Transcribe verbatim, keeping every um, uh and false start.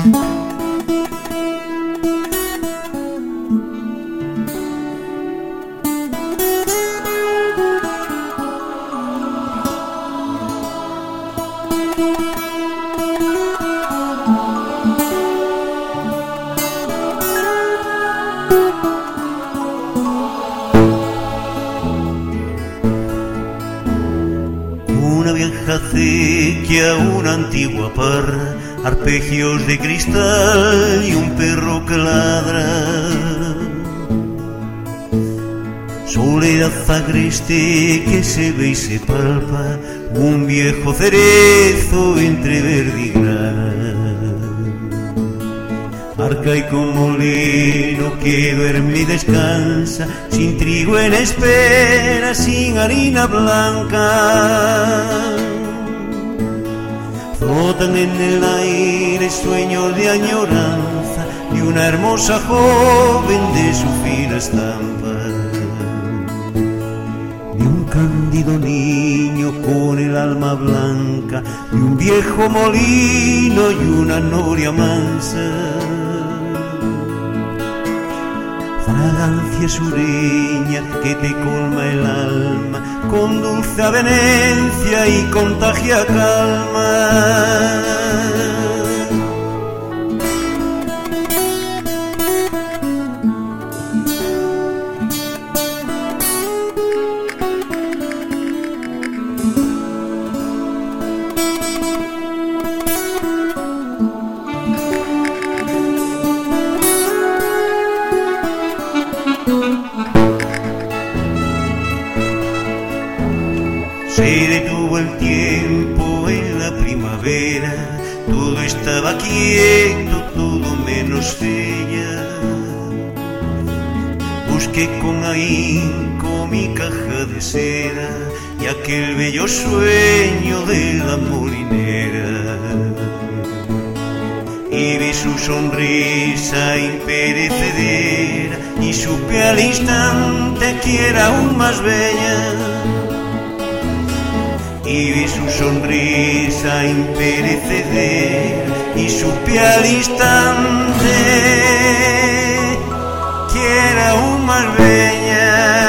Una vieja acequia, una antigua parra, arpegios de cristal y un perro que ladra. Soledad agreste que se ve y se palpa, un viejo cerezo entre verde y grana. Arcaico molino que duerme y descansa, sin trigo en espera, sin harina blanca. Flotan en el aire sueños de añoranza y una hermosa joven de su fina estampa. De un cándido niño con el alma blanca, de un viejo molino y una noria mansa. Fragancia sureña que te colma el alma, con dulce avenencia y contagia calma. Se detuvo el tiempo en la primavera, todo estaba quieto, todo menos ella. Busqué con ahínco mi caja de seda y aquel bello sueño de la molinera. Y vi su sonrisa imperecedera y supe al instante que era aún más bella. Y vi su sonrisa imperecedera y supe al instante que era aún más bella.